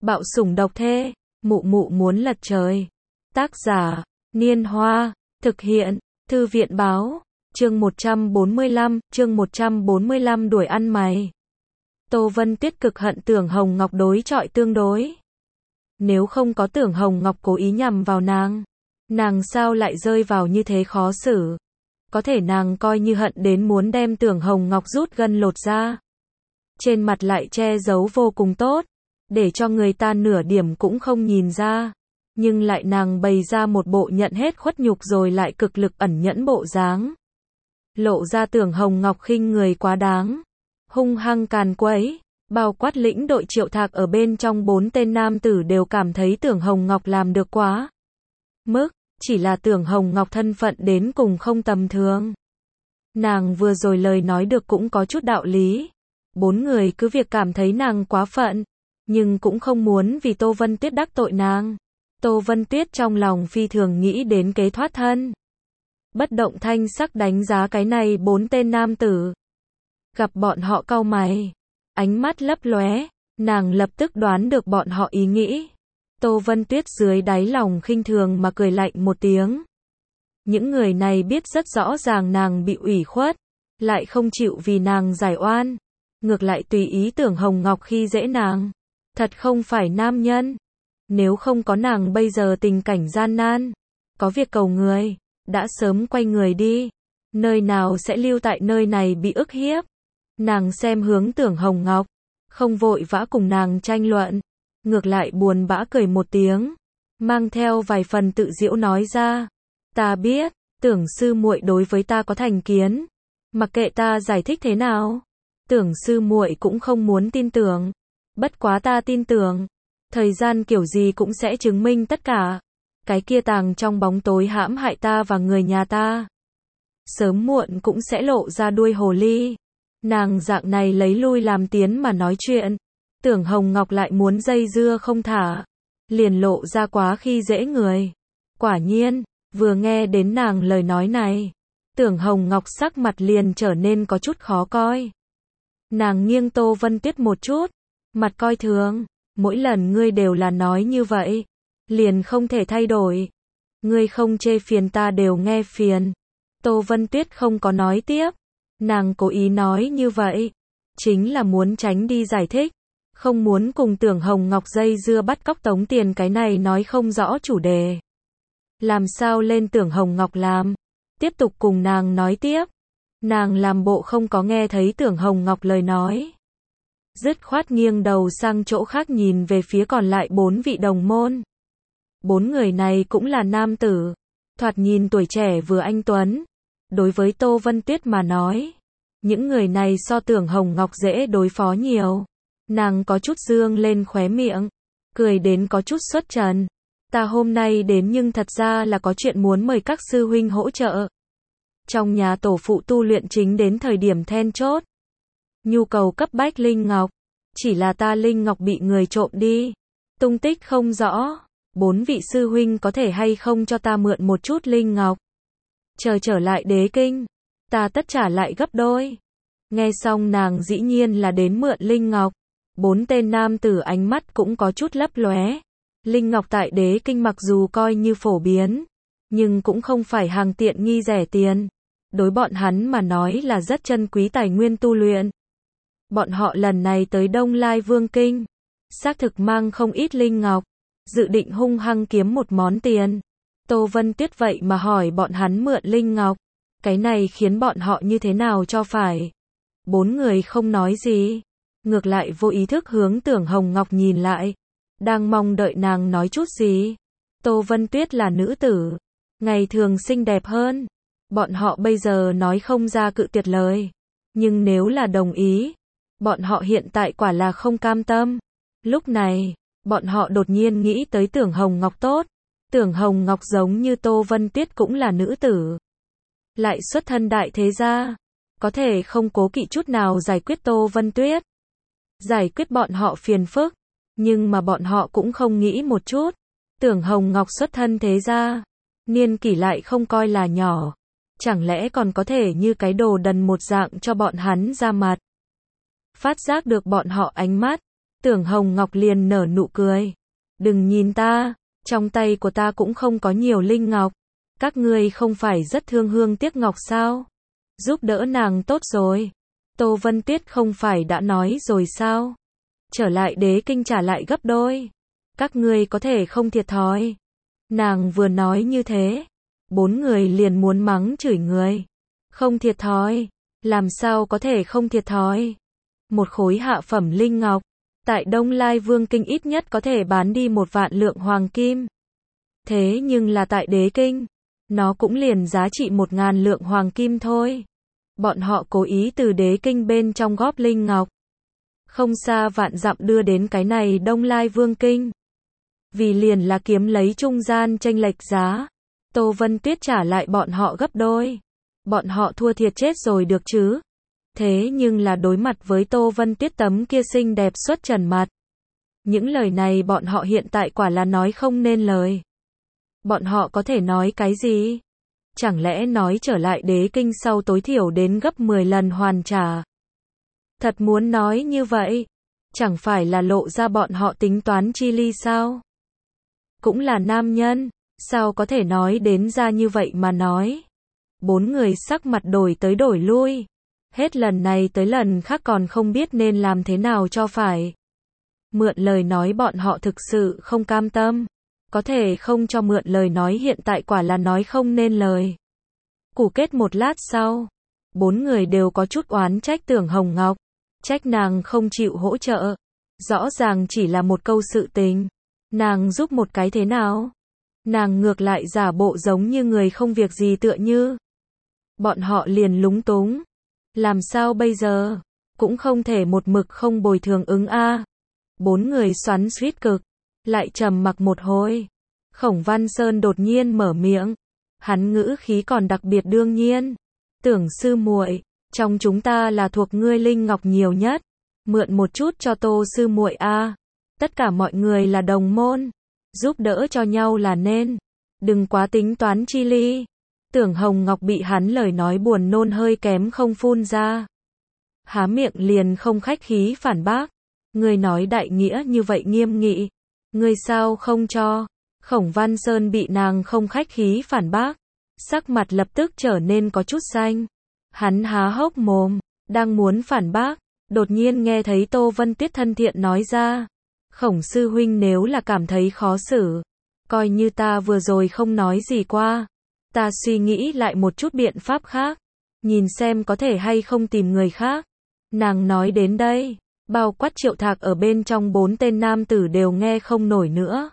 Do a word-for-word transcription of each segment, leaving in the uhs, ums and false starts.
Bạo sủng độc thê, mụ mụ muốn lật trời. Tác giả, Niên Hoa, thực hiện, Thư viện báo, chương một trăm bốn mươi lăm, chương một trăm bốn mươi lăm đuổi ăn mày. Tô Vân Tuyết cực hận Tưởng Hồng Ngọc đối chọi tương đối. Nếu không có Tưởng Hồng Ngọc cố ý nhằm vào nàng, nàng sao lại rơi vào như thế khó xử. Có thể nàng coi như hận đến muốn đem Tưởng Hồng Ngọc rút gân lột ra. Trên mặt lại che giấu vô cùng tốt, để cho người ta nửa điểm cũng không nhìn ra. Nhưng lại nàng bày ra một bộ nhận hết khuất nhục rồi lại cực lực ẩn nhẫn bộ dáng. Lộ ra Tưởng Hồng Ngọc khinh người quá đáng, hung hăng càn quấy, bao quát lĩnh đội Triệu Thạc ở bên trong bốn tên nam tử đều cảm thấy Tưởng Hồng Ngọc làm được quá mức, chỉ là Tưởng Hồng Ngọc thân phận đến cùng không tầm thường. Nàng vừa rồi lời nói được cũng có chút đạo lý. Bốn người cứ việc cảm thấy nàng quá phận, nhưng cũng không muốn vì Tô Vân Tuyết đắc tội nàng. Tô Vân Tuyết trong lòng phi thường nghĩ đến kế thoát thân. Bất động thanh sắc đánh giá cái này bốn tên nam tử. Gặp bọn họ cau mày, ánh mắt lấp lóe, nàng lập tức đoán được bọn họ ý nghĩ. Tô Vân Tuyết dưới đáy lòng khinh thường mà cười lạnh một tiếng. Những người này biết rất rõ ràng nàng bị ủy khuất, lại không chịu vì nàng giải oan, ngược lại tùy ý Tưởng Hồng Ngọc khi dễ nàng. Thật không phải nam nhân. Nếu không có nàng bây giờ tình cảnh gian nan, có việc cầu người, đã sớm quay người đi. Nơi nào sẽ lưu tại nơi này bị ức hiếp. Nàng xem hướng Tưởng Hồng Ngọc, không vội vã cùng nàng tranh luận, ngược lại buồn bã cười một tiếng, mang theo vài phần tự giễu nói ra. Ta biết, Tưởng sư muội đối với ta có thành kiến, mặc kệ ta giải thích thế nào, Tưởng sư muội cũng không muốn tin tưởng. Bất quá ta tin tưởng, thời gian kiểu gì cũng sẽ chứng minh tất cả. Cái kia tàng trong bóng tối hãm hại ta và người nhà ta, sớm muộn cũng sẽ lộ ra đuôi hồ ly. Nàng dạng này lấy lui làm tiến mà nói chuyện, Tưởng Hồng Ngọc lại muốn dây dưa không thả, liền lộ ra quá khi dễ người. Quả nhiên, vừa nghe đến nàng lời nói này, Tưởng Hồng Ngọc sắc mặt liền trở nên có chút khó coi. Nàng nghiêng Tô Vân Tuyết một chút, mặt coi thường. Mỗi lần ngươi đều là nói như vậy, liền không thể thay đổi. Ngươi không chê phiền ta đều nghe phiền. Tô Vân Tuyết không có nói tiếp. Nàng cố ý nói như vậy, chính là muốn tránh đi giải thích, không muốn cùng Tưởng Hồng Ngọc dây dưa bắt cóc tống tiền cái này nói không rõ chủ đề. Làm sao lên Tưởng Hồng Ngọc làm, tiếp tục cùng nàng nói tiếp. Nàng làm bộ không có nghe thấy Tưởng Hồng Ngọc lời nói. Dứt khoát nghiêng đầu sang chỗ khác nhìn về phía còn lại bốn vị đồng môn. Bốn người này cũng là nam tử, thoạt nhìn tuổi trẻ vừa anh tuấn. Đối với Tô Vân Tuyết mà nói, những người này so Tưởng Hồng Ngọc dễ đối phó nhiều. Nàng có chút dương lên khóe miệng, cười đến có chút xuất trần. Ta hôm nay đến nhưng thật ra là có chuyện muốn mời các sư huynh hỗ trợ. Trong nhà tổ phụ tu luyện chính đến thời điểm then chốt. Nhu cầu cấp bách linh ngọc, chỉ là ta linh ngọc bị người trộm đi, tung tích không rõ. Bốn vị sư huynh có thể hay không cho ta mượn một chút linh ngọc, chờ trở lại đế kinh, ta tất trả lại gấp đôi. Nghe xong nàng dĩ nhiên là đến mượn linh ngọc, bốn tên nam tử ánh mắt cũng có chút lấp lóe. Linh ngọc tại đế kinh mặc dù coi như phổ biến, nhưng cũng không phải hàng tiện nghi rẻ tiền. Đối bọn hắn mà nói là rất chân quý tài nguyên tu luyện. Bọn họ lần này tới Đông Lai Vương Kinh, xác thực mang không ít linh ngọc, dự định hung hăng kiếm một món tiền. Tô Vân Tuyết vậy mà hỏi bọn hắn mượn linh ngọc, cái này khiến bọn họ như thế nào cho phải. Bốn người không nói gì, ngược lại vô ý thức hướng Tưởng Hồng Ngọc nhìn lại, đang mong đợi nàng nói chút gì. Tô Vân Tuyết là nữ tử, ngày thường xinh đẹp hơn, bọn họ bây giờ nói không ra cự tuyệt lời, nhưng nếu là đồng ý, bọn họ hiện tại quả là không cam tâm. Lúc này, bọn họ đột nhiên nghĩ tới Tưởng Hồng Ngọc tốt. Tưởng Hồng Ngọc giống như Tô Vân Tuyết cũng là nữ tử, lại xuất thân đại thế gia, có thể không cố kỵ chút nào giải quyết Tô Vân Tuyết, giải quyết bọn họ phiền phức. Nhưng mà bọn họ cũng không nghĩ một chút, Tưởng Hồng Ngọc xuất thân thế gia, niên kỷ lại không coi là nhỏ, chẳng lẽ còn có thể như cái đồ đần một dạng cho bọn hắn ra mặt. Phát giác được bọn họ ánh mắt, Tưởng Hồng Ngọc liền nở nụ cười. Đừng nhìn ta, trong tay của ta cũng không có nhiều linh ngọc. Các ngươi không phải rất thương hương tiếc ngọc sao? Giúp đỡ nàng tốt rồi. Tô Vân Tuyết không phải đã nói rồi sao? Trở lại đế kinh trả lại gấp đôi. Các ngươi có thể không thiệt thòi. Nàng vừa nói như thế, bốn người liền muốn mắng chửi người. Không thiệt thòi, làm sao có thể không thiệt thòi? Một khối hạ phẩm linh ngọc, tại Đông Lai Vương Kinh ít nhất có thể bán đi một vạn lượng hoàng kim. Thế nhưng là tại đế kinh, nó cũng liền giá trị một ngàn lượng hoàng kim thôi. Bọn họ cố ý từ đế kinh bên trong góp linh ngọc. Không xa vạn dặm đưa đến cái này Đông Lai Vương Kinh. Vì liền là kiếm lấy trung gian chênh lệch giá. Tô Vân Tuyết trả lại bọn họ gấp đôi. Bọn họ thua thiệt chết rồi được chứ. Thế nhưng là đối mặt với Tô Vân Tuyết tấm kia xinh đẹp xuất trần mặt. Những lời này bọn họ hiện tại quả là nói không nên lời. Bọn họ có thể nói cái gì? Chẳng lẽ nói trở lại đế kinh sau tối thiểu đến gấp mười lần hoàn trả? Thật muốn nói như vậy, chẳng phải là lộ ra bọn họ tính toán chi ly sao? Cũng là nam nhân, sao có thể nói đến ra như vậy mà nói? Bốn người sắc mặt đổi tới đổi lui. Hết lần này tới lần khác còn không biết nên làm thế nào cho phải. Mượn lời nói bọn họ thực sự không cam tâm. Có thể không cho mượn lời nói hiện tại quả là nói không nên lời. Củ kết một lát sau, bốn người đều có chút oán trách Tưởng Hồng Ngọc. Trách nàng không chịu hỗ trợ. Rõ ràng chỉ là một câu sự tình. Nàng giúp một cái thế nào? Nàng ngược lại giả bộ giống như người không việc gì tựa như. Bọn họ liền lúng túng. Làm sao bây giờ? Cũng không thể một mực không bồi thường ứng a. Bốn người xoắn xuýt cực, lại trầm mặc một hồi. Khổng Văn Sơn đột nhiên mở miệng. Hắn ngữ khí còn đặc biệt đương nhiên. Tưởng sư muội, trong chúng ta là thuộc ngươi linh ngọc nhiều nhất. Mượn một chút cho Tô sư muội a. Tất cả mọi người là đồng môn. Giúp đỡ cho nhau là nên. Đừng quá tính toán chi ly. Tưởng Hồng Ngọc bị hắn lời nói buồn nôn hơi kém không phun ra. Há miệng liền không khách khí phản bác. Ngươi nói đại nghĩa như vậy nghiêm nghị. Ngươi sao không cho? Khổng Văn Sơn bị nàng không khách khí phản bác. Sắc mặt lập tức trở nên có chút xanh. Hắn há hốc mồm, đang muốn phản bác. Đột nhiên nghe thấy Tô Vân Tuyết thân thiện nói ra. Khổng sư huynh nếu là cảm thấy khó xử. Coi như ta vừa rồi không nói gì qua. Ta suy nghĩ lại một chút biện pháp khác. Nhìn xem có thể hay không tìm người khác. Nàng nói đến đây. Bao quát Triệu Thạc ở bên trong bốn tên nam tử đều nghe không nổi nữa.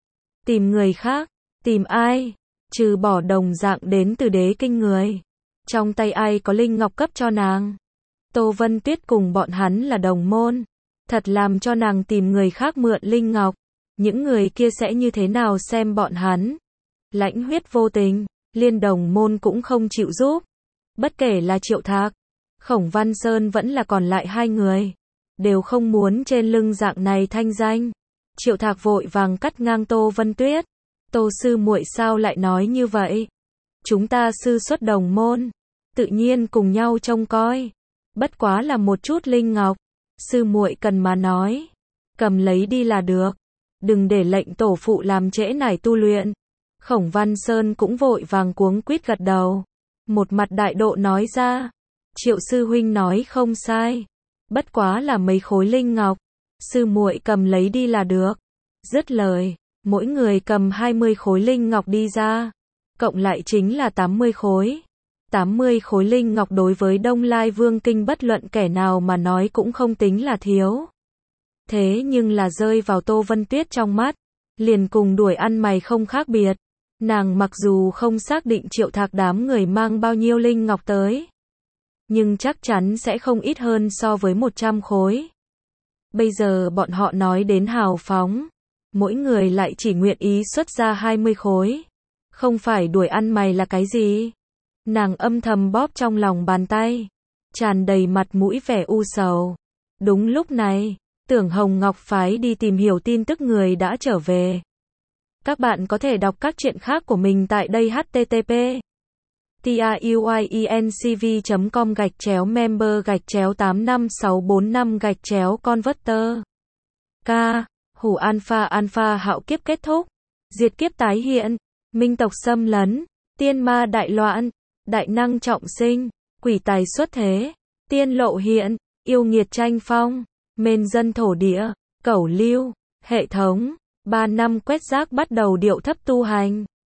Tìm người khác. Tìm ai? Trừ bỏ đồng dạng đến từ đế kinh người. Trong tay ai có linh ngọc cấp cho nàng? Tô Vân Tuyết cùng bọn hắn là đồng môn. Thật làm cho nàng tìm người khác mượn linh ngọc. Những người kia sẽ như thế nào xem bọn hắn? Lãnh huyết vô tình. Liên đồng môn cũng không chịu giúp. Bất kể là Triệu Thạc, Khổng Văn Sơn vẫn là còn lại hai người. Đều không muốn trên lưng dạng này thanh danh. Triệu Thạc vội vàng cắt ngang Tô Vân Tuyết. Tô sư muội sao lại nói như vậy? Chúng ta sư xuất đồng môn. Tự nhiên cùng nhau trông coi. Bất quá là một chút linh ngọc. Sư muội cần mà nói. Cầm lấy đi là được. Đừng để lệnh tổ phụ làm trễ nải tu luyện. Khổng Văn Sơn cũng vội vàng cuống quýt gật đầu. Một mặt đại độ nói ra. Triệu sư huynh nói không sai. Bất quá là mấy khối linh ngọc. Sư muội cầm lấy đi là được. Dứt lời, mỗi người cầm hai mươi khối linh ngọc đi ra. Cộng lại chính là tám mươi khối. tám mươi khối linh ngọc đối với Đông Lai Vương Kinh bất luận kẻ nào mà nói cũng không tính là thiếu. Thế nhưng là rơi vào Tô Vân Tuyết trong mắt. Liền cùng đuổi ăn mày không khác biệt. Nàng mặc dù không xác định Triệu Thạc đám người mang bao nhiêu linh ngọc tới. Nhưng chắc chắn sẽ không ít hơn so với một trăm khối. Bây giờ bọn họ nói đến hào phóng. Mỗi người lại chỉ nguyện ý xuất ra hai mươi khối. Không phải đuổi ăn mày là cái gì? Nàng âm thầm bóp trong lòng bàn tay. Tràn đầy mặt mũi vẻ u sầu. Đúng lúc này, Tưởng Hồng Ngọc phái đi tìm hiểu tin tức người đã trở về. Các bạn có thể đọc các truyện khác của mình tại đây h t t p truyencv chấm com gạch chéo member gạch chéo tám năm sáu bốn năm gạch chéo converter K. Hủ alpha alpha hạo kiếp kết thúc. Diệt kiếp tái hiện. Minh tộc xâm lấn. Tiên ma đại loạn. Đại năng trọng sinh. Quỷ tài xuất thế. Tiên lộ hiện. Yêu nghiệt tranh phong. Mền dân thổ địa. Cẩu lưu. Hệ thống. Ba năm quét rác bắt đầu điệu thấp tu hành.